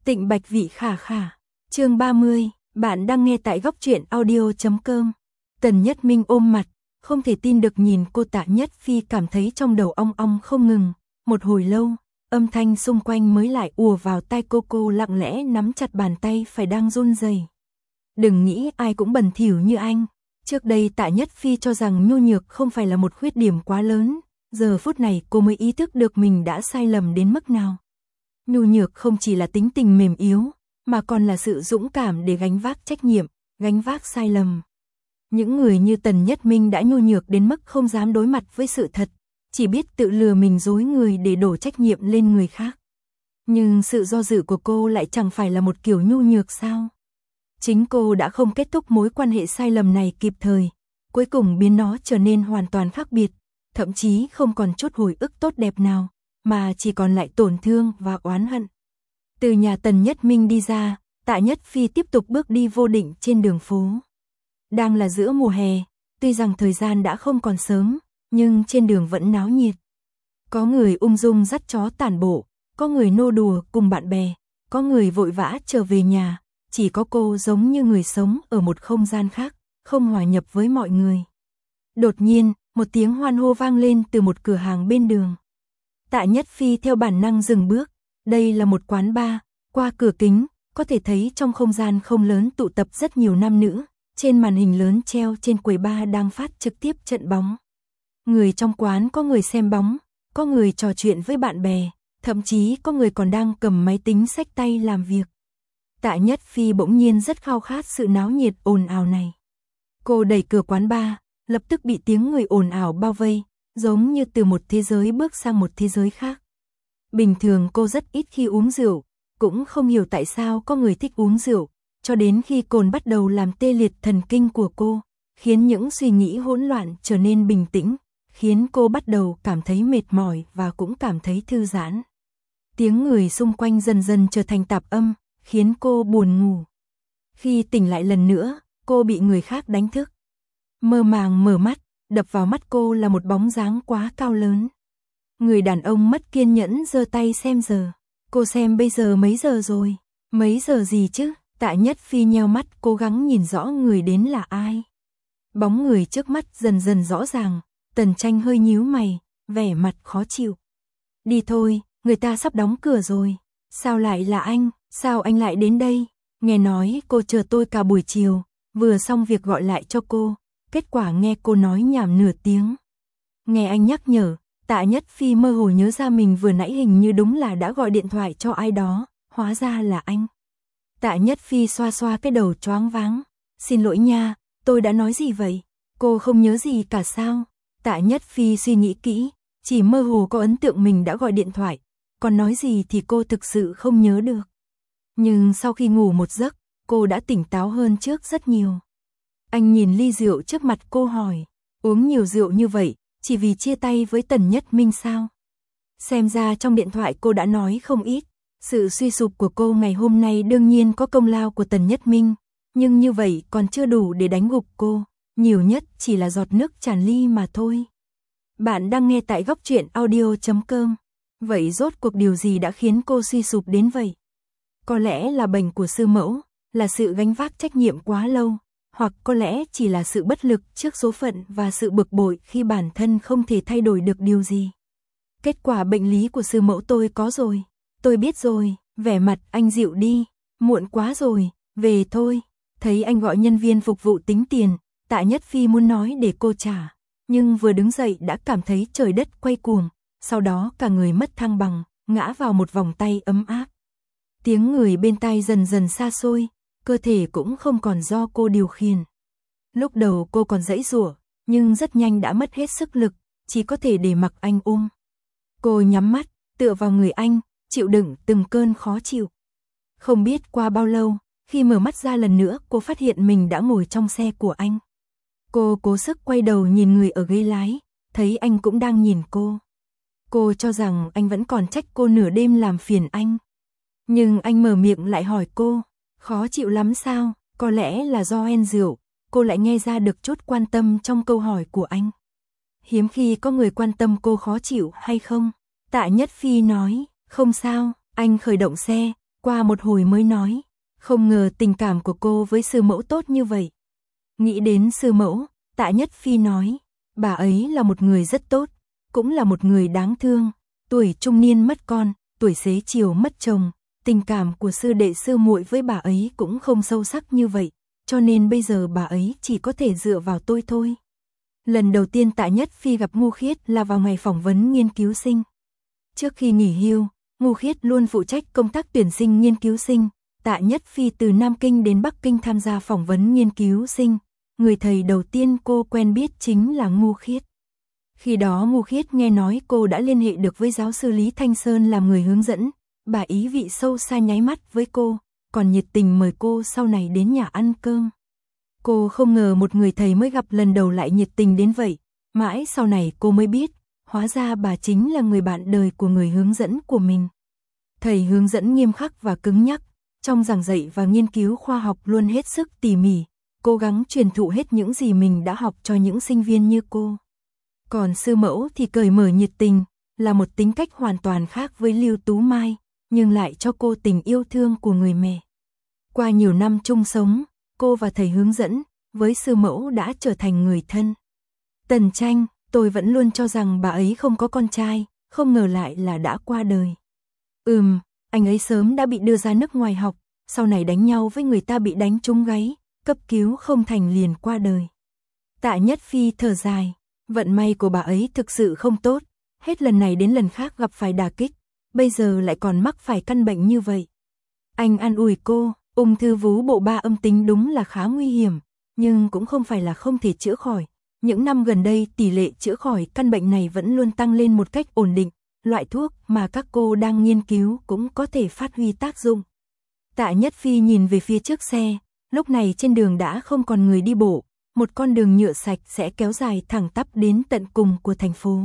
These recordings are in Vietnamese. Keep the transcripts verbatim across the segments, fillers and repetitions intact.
Tịnh Bạch Vị khả khả. Chương ba mươi, bạn đang nghe tại góc truyện audio chấm com. Tần Nhất Minh ôm mặt, không thể tin được nhìn cô Tạ Nhất Phi, cảm thấy trong đầu ong ong không ngừng. Một hồi lâu, âm thanh xung quanh mới lại ùa vào tai cô. Cô lặng lẽ nắm chặt bàn tay phải đang run rẩy. Đừng nghĩ ai cũng bẩn thỉu như anh. Trước đây Tạ Nhất Phi cho rằng nhu nhược không phải là một khuyết điểm quá lớn. Giờ phút này cô mới ý thức được mình đã sai lầm đến mức nào. Nhu nhược không chỉ là tính tình mềm yếu, mà còn là sự dũng cảm để gánh vác trách nhiệm, gánh vác sai lầm. Những người như Tần Nhất Minh đã nhu nhược đến mức không dám đối mặt với sự thật, chỉ biết tự lừa mình dối người để đổ trách nhiệm lên người khác. Nhưng sự do dự của cô lại chẳng phải là một kiểu nhu nhược sao? Chính cô đã không kết thúc mối quan hệ sai lầm này kịp thời, cuối cùng biến nó trở nên hoàn toàn khác biệt, thậm chí không còn chút hồi ức tốt đẹp nào, mà chỉ còn lại tổn thương và oán hận. Từ nhà Tần Nhất Minh đi ra, Tạ Nhất Phi tiếp tục bước đi vô định trên đường phố. Đang là giữa mùa hè, tuy rằng thời gian đã không còn sớm, nhưng trên đường vẫn náo nhiệt. Có người ung dung dắt chó tản bộ, có người nô đùa cùng bạn bè, có người vội vã trở về nhà, chỉ có cô giống như người sống ở một không gian khác, không hòa nhập với mọi người. Đột nhiên, một tiếng hoan hô vang lên từ một cửa hàng bên đường. Tạ Nhất Phi theo bản năng dừng bước, đây là một quán bar, qua cửa kính, có thể thấy trong không gian không lớn tụ tập rất nhiều nam nữ, trên màn hình lớn treo trên quầy bar đang phát trực tiếp trận bóng. Người trong quán có người xem bóng, có người trò chuyện với bạn bè, thậm chí có người còn đang cầm máy tính xách tay làm việc. Tạ Nhất Phi bỗng nhiên rất khao khát sự náo nhiệt ồn ào này. Cô đẩy cửa quán bar, lập tức bị tiếng người ồn ào bao vây, giống như từ một thế giới bước sang một thế giới khác. Bình thường cô rất ít khi uống rượu, cũng không hiểu tại sao có người thích uống rượu, cho đến khi cồn bắt đầu làm tê liệt thần kinh của cô, khiến những suy nghĩ hỗn loạn trở nên bình tĩnh, khiến cô bắt đầu cảm thấy mệt mỏi và cũng cảm thấy thư giãn. Tiếng người xung quanh dần dần trở thành tạp âm, khiến cô buồn ngủ. Khi tỉnh lại lần nữa, cô bị người khác đánh thức. Mơ màng mở mắt, đập vào mắt cô là một bóng dáng quá cao lớn. Người đàn ông mất kiên nhẫn giơ tay xem giờ. Cô xem bây giờ mấy giờ rồi? Mấy giờ gì chứ? Tạ Nhất Phi nheo mắt cố gắng nhìn rõ người đến là ai. Bóng người trước mắt dần dần rõ ràng, Tần Tranh hơi nhíu mày, vẻ mặt khó chịu. Đi thôi, người ta sắp đóng cửa rồi. Sao lại là anh? Sao anh lại đến đây? Nghe nói cô chờ tôi cả buổi chiều, vừa xong việc gọi lại cho cô, kết quả nghe cô nói nhảm nửa tiếng. Nghe anh nhắc nhở, Tạ Nhất Phi mơ hồ nhớ ra mình vừa nãy hình như đúng là đã gọi điện thoại cho ai đó, hóa ra là anh. Tạ Nhất Phi xoa xoa cái đầu choáng váng. Xin lỗi nha, tôi đã nói gì vậy? Cô không nhớ gì cả sao? Tạ Nhất Phi suy nghĩ kỹ, chỉ mơ hồ có ấn tượng mình đã gọi điện thoại, còn nói gì thì cô thực sự không nhớ được. Nhưng sau khi ngủ một giấc, cô đã tỉnh táo hơn trước rất nhiều. Anh nhìn ly rượu trước mặt cô hỏi, uống nhiều rượu như vậy, chỉ vì chia tay với Tần Nhất Minh sao? Xem ra trong điện thoại cô đã nói không ít, sự suy sụp của cô ngày hôm nay đương nhiên có công lao của Tần Nhất Minh, nhưng như vậy còn chưa đủ để đánh gục cô, nhiều nhất chỉ là giọt nước tràn ly mà thôi. Bạn đang nghe tại góc truyện audio chấm com. Vậy rốt cuộc điều gì đã khiến cô suy sụp đến vậy? Có lẽ là bệnh của sư mẫu, là sự gánh vác trách nhiệm quá lâu, hoặc có lẽ chỉ là sự bất lực trước số phận và sự bực bội khi bản thân không thể thay đổi được điều gì. Kết quả bệnh lý của sư mẫu tôi có rồi, tôi biết rồi. Vẻ mặt anh dịu đi, muộn quá rồi, về thôi. Thấy anh gọi nhân viên phục vụ tính tiền, Tạ Nhất Phi muốn nói để cô trả, nhưng vừa đứng dậy đã cảm thấy trời đất quay cuồng, sau đó cả người mất thăng bằng, ngã vào một vòng tay ấm áp. Tiếng người bên tai dần dần xa xôi, cơ thể cũng không còn do cô điều khiển. Lúc đầu cô còn giãy giụa, nhưng rất nhanh đã mất hết sức lực, chỉ có thể để mặc anh ôm. Cô nhắm mắt, tựa vào người anh, chịu đựng từng cơn khó chịu. Không biết qua bao lâu, khi mở mắt ra lần nữa, cô phát hiện mình đã ngồi trong xe của anh. Cô cố sức quay đầu nhìn người ở ghế lái, thấy anh cũng đang nhìn cô. Cô cho rằng anh vẫn còn trách cô nửa đêm làm phiền anh. Nhưng anh mở miệng lại hỏi cô, khó chịu lắm sao? Có lẽ là do en rượu, cô lại nghe ra được chút quan tâm trong câu hỏi của anh. Hiếm khi có người quan tâm cô khó chịu hay không. Tạ Nhất Phi nói, không sao. Anh khởi động xe, Qua một hồi mới nói, không ngờ tình cảm của cô với sư mẫu tốt như vậy. Nghĩ đến sư mẫu, Tạ Nhất Phi nói, bà ấy là một người rất tốt, cũng là một người đáng thương, tuổi trung niên mất con, tuổi xế chiều mất chồng, tình cảm của sư đệ sư muội với bà ấy cũng không sâu sắc như vậy, cho nên bây giờ bà ấy chỉ có thể dựa vào tôi thôi. Lần đầu tiên Tạ Nhất Phi gặp Ngô Khiết là vào ngày phỏng vấn nghiên cứu sinh. Trước khi nghỉ hưu, Ngô Khiết luôn phụ trách công tác tuyển sinh nghiên cứu sinh. Tạ Nhất Phi từ Nam Kinh đến Bắc Kinh tham gia phỏng vấn nghiên cứu sinh. Người thầy đầu tiên cô quen biết chính là Ngô Khiết. Khi đó Ngô Khiết nghe nói cô đã liên hệ được với giáo sư Lý Thanh Sơn làm người hướng dẫn. Bà ý vị sâu xa nháy mắt với cô, còn nhiệt tình mời cô sau này đến nhà ăn cơm. Cô không ngờ một người thầy mới gặp lần đầu lại nhiệt tình đến vậy. Mãi sau này cô mới biết, hóa ra bà chính là người bạn đời của người hướng dẫn của mình. Thầy hướng dẫn nghiêm khắc và cứng nhắc, trong giảng dạy và nghiên cứu khoa học luôn hết sức tỉ mỉ, cố gắng truyền thụ hết những gì mình đã học cho những sinh viên như cô. Còn sư mẫu thì cởi mở nhiệt tình, là một tính cách hoàn toàn khác với Lưu Tú Mai, nhưng lại cho cô tình yêu thương của người mẹ. Qua nhiều năm chung sống, cô và thầy hướng dẫn, với sư mẫu đã trở thành người thân. Tần Tranh, tôi vẫn luôn cho rằng bà ấy không có con trai, không ngờ lại là đã qua đời. Ừm, anh ấy sớm đã bị đưa ra nước ngoài học, sau này đánh nhau với người ta bị đánh trúng gáy, cấp cứu không thành liền qua đời. Tạ Nhất Phi thở dài, vận may của bà ấy thực sự không tốt, hết lần này đến lần khác gặp phải đả kích, bây giờ lại còn mắc phải căn bệnh như vậy. Anh an ủi cô, ung thư vú bộ ba âm tính đúng là khá nguy hiểm, nhưng cũng không phải là không thể chữa khỏi. Những năm gần đây tỷ lệ chữa khỏi căn bệnh này vẫn luôn tăng lên một cách ổn định, loại thuốc mà các cô đang nghiên cứu cũng có thể phát huy tác dụng. Tạ Nhất Phi nhìn về phía trước xe, lúc này trên đường đã không còn người đi bộ, một con đường nhựa sạch sẽ kéo dài thẳng tắp đến tận cùng của thành phố.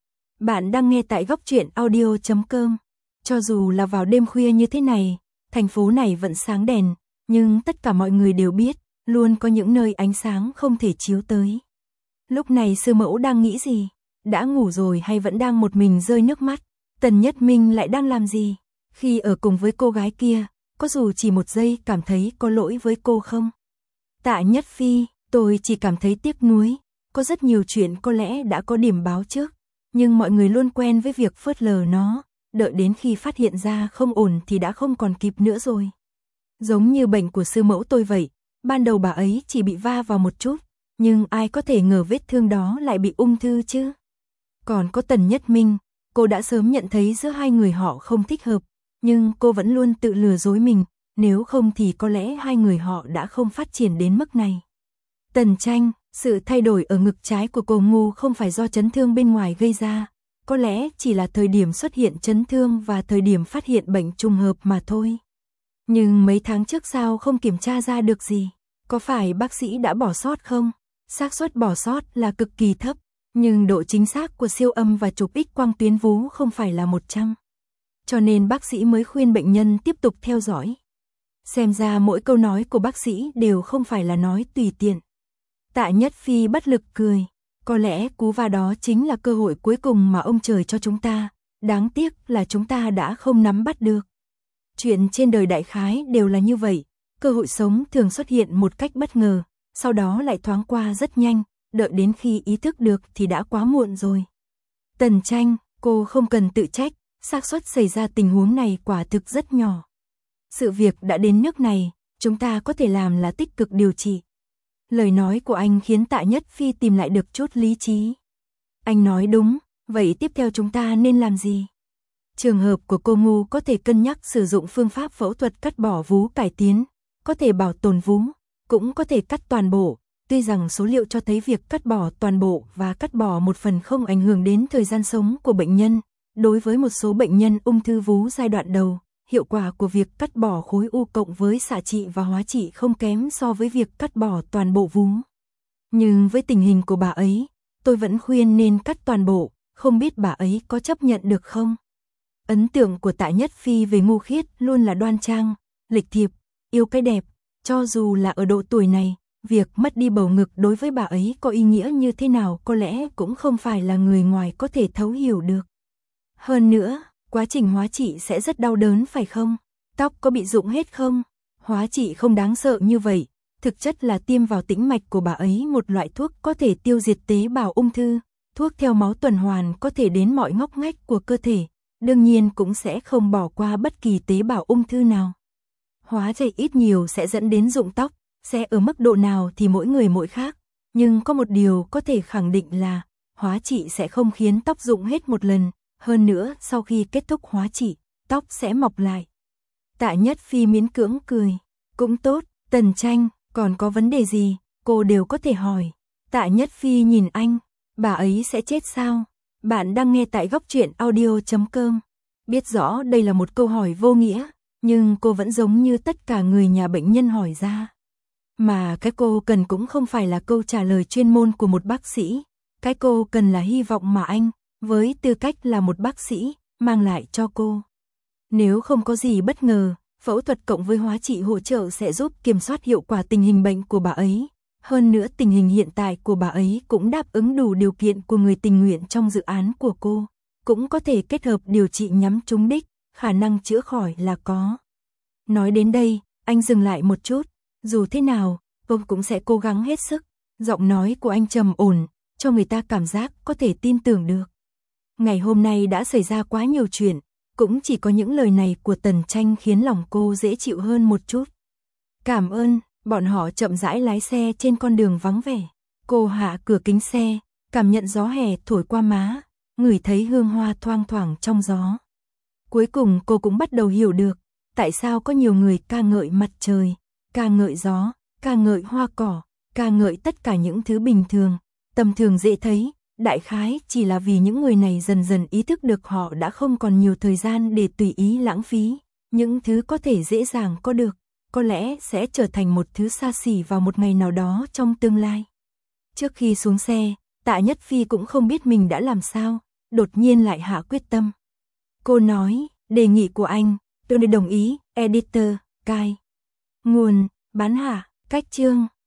Bạn đang nghe tại góc truyện audio chấm com. Cho dù là vào đêm khuya như thế này, thành phố này vẫn sáng đèn, nhưng tất cả mọi người đều biết, luôn có những nơi ánh sáng không thể chiếu tới. Lúc này sư mẫu đang nghĩ gì? Đã ngủ rồi hay vẫn đang một mình rơi nước mắt? Tần Nhất Minh lại đang làm gì? Khi ở cùng với cô gái kia, có dù chỉ một giây cảm thấy có lỗi với cô không? Tạ Nhất Phi, tôi chỉ cảm thấy tiếc nuối, có rất nhiều chuyện có lẽ đã có điểm báo trước, nhưng mọi người luôn quen với việc phớt lờ nó, đợi đến khi phát hiện ra không ổn thì đã không còn kịp nữa rồi. Giống như bệnh của sư mẫu tôi vậy, ban đầu bà ấy chỉ bị va vào một chút, nhưng ai có thể ngờ vết thương đó lại bị ung thư chứ? Còn có Tần Nhất Minh, cô đã sớm nhận thấy giữa hai người họ không thích hợp, nhưng cô vẫn luôn tự lừa dối mình, nếu không thì có lẽ hai người họ đã không phát triển đến mức này. Tần Tranh, sự thay đổi ở ngực trái của cô Ngu không phải do chấn thương bên ngoài gây ra, có lẽ chỉ là thời điểm xuất hiện chấn thương và thời điểm phát hiện bệnh trùng hợp mà thôi. Nhưng mấy tháng trước sao không kiểm tra ra được gì? Có phải bác sĩ đã bỏ sót không? Xác suất bỏ sót là cực kỳ thấp, nhưng độ chính xác của siêu âm và chụp X quang tuyến vú không phải là một trăm. Cho nên bác sĩ mới khuyên bệnh nhân tiếp tục theo dõi. Xem ra mỗi câu nói của bác sĩ đều không phải là nói tùy tiện. Tạ Nhất Phi bất lực cười, có lẽ cú va đó chính là cơ hội cuối cùng mà ông trời cho chúng ta, đáng tiếc là chúng ta đã không nắm bắt được. Chuyện trên đời đại khái đều là như vậy, cơ hội sống thường xuất hiện một cách bất ngờ, sau đó lại thoáng qua rất nhanh, đợi đến khi ý thức được thì đã quá muộn rồi. Tần Tranh, cô không cần tự trách, xác suất xảy ra tình huống này quả thực rất nhỏ. Sự việc đã đến nước này, chúng ta có thể làm là tích cực điều trị. Lời nói của anh khiến Tạ Nhất Phi tìm lại được chút lý trí. Anh nói đúng, vậy tiếp theo chúng ta nên làm gì? Trường hợp của cô Ngu có thể cân nhắc sử dụng phương pháp phẫu thuật cắt bỏ vú cải tiến, có thể bảo tồn vú, cũng có thể cắt toàn bộ. Tuy rằng số liệu cho thấy việc cắt bỏ toàn bộ và cắt bỏ một phần không ảnh hưởng đến thời gian sống của bệnh nhân, đối với một số bệnh nhân ung thư vú giai đoạn đầu, hiệu quả của việc cắt bỏ khối u cộng với xạ trị và hóa trị không kém so với việc cắt bỏ toàn bộ vú. Nhưng với tình hình của bà ấy, tôi vẫn khuyên nên cắt toàn bộ, không biết bà ấy có chấp nhận được không? Ấn tượng của Tạ Nhất Phi về Ngô Khiết luôn là đoan trang, lịch thiệp, yêu cái đẹp, cho dù là ở độ tuổi này, việc mất đi bầu ngực đối với bà ấy có ý nghĩa như thế nào có lẽ cũng không phải là người ngoài có thể thấu hiểu được. Hơn nữa, quá trình hóa trị sẽ rất đau đớn phải không? Tóc có bị rụng hết không? Hóa trị không đáng sợ như vậy, thực chất là tiêm vào tĩnh mạch của bà ấy một loại thuốc có thể tiêu diệt tế bào ung thư, thuốc theo máu tuần hoàn có thể đến mọi ngóc ngách của cơ thể, đương nhiên cũng sẽ không bỏ qua bất kỳ tế bào ung thư nào. Hóa trị ít nhiều sẽ dẫn đến rụng tóc, sẽ ở mức độ nào thì mỗi người mỗi khác, nhưng có một điều có thể khẳng định là hóa trị sẽ không khiến tóc rụng hết một lần, hơn nữa sau khi kết thúc hóa trị, tóc sẽ mọc lại. Tạ Nhất Phi miễn cưỡng cười, cũng tốt, Tần Tranh, còn có vấn đề gì, cô đều có thể hỏi. Tạ Nhất Phi nhìn anh, bà ấy sẽ chết sao? Bạn đang nghe tại góc truyện audio chấm com. Biết rõ đây là một câu hỏi vô nghĩa, nhưng cô vẫn giống như tất cả người nhà bệnh nhân hỏi ra. Mà cái cô cần cũng không phải là câu trả lời chuyên môn của một bác sĩ, cái cô cần là hy vọng mà anh, với tư cách là một bác sĩ, mang lại cho cô. Nếu không có gì bất ngờ, phẫu thuật cộng với hóa trị hỗ trợ sẽ giúp kiểm soát hiệu quả tình hình bệnh của bà ấy. Hơn nữa tình hình hiện tại của bà ấy cũng đáp ứng đủ điều kiện của người tình nguyện trong dự án của cô. Cũng có thể kết hợp điều trị nhắm trúng đích, khả năng chữa khỏi là có. Nói đến đây, anh dừng lại một chút. Dù thế nào, cô cũng sẽ cố gắng hết sức. Giọng nói của anh trầm ổn, cho người ta cảm giác có thể tin tưởng được. Ngày hôm nay đã xảy ra quá nhiều chuyện, cũng chỉ có những lời này của Tần Tranh khiến lòng cô dễ chịu hơn một chút. Cảm ơn, bọn họ chậm rãi lái xe trên con đường vắng vẻ. Cô hạ cửa kính xe, cảm nhận gió hè thổi qua má, ngửi thấy hương hoa thoang thoảng trong gió. Cuối cùng cô cũng bắt đầu hiểu được, tại sao có nhiều người ca ngợi mặt trời, ca ngợi gió, ca ngợi hoa cỏ, ca ngợi tất cả những thứ bình thường, tầm thường dễ thấy. Đại khái chỉ là vì những người này dần dần ý thức được họ đã không còn nhiều thời gian để tùy ý lãng phí. Những thứ có thể dễ dàng có được, có lẽ sẽ trở thành một thứ xa xỉ vào một ngày nào đó trong tương lai. Trước khi xuống xe, Tạ Nhất Phi cũng không biết mình đã làm sao, đột nhiên lại hạ quyết tâm. Cô nói, đề nghị của anh, tôi đồng ý, editor, cai. Nguồn, bán hạ, cách chương.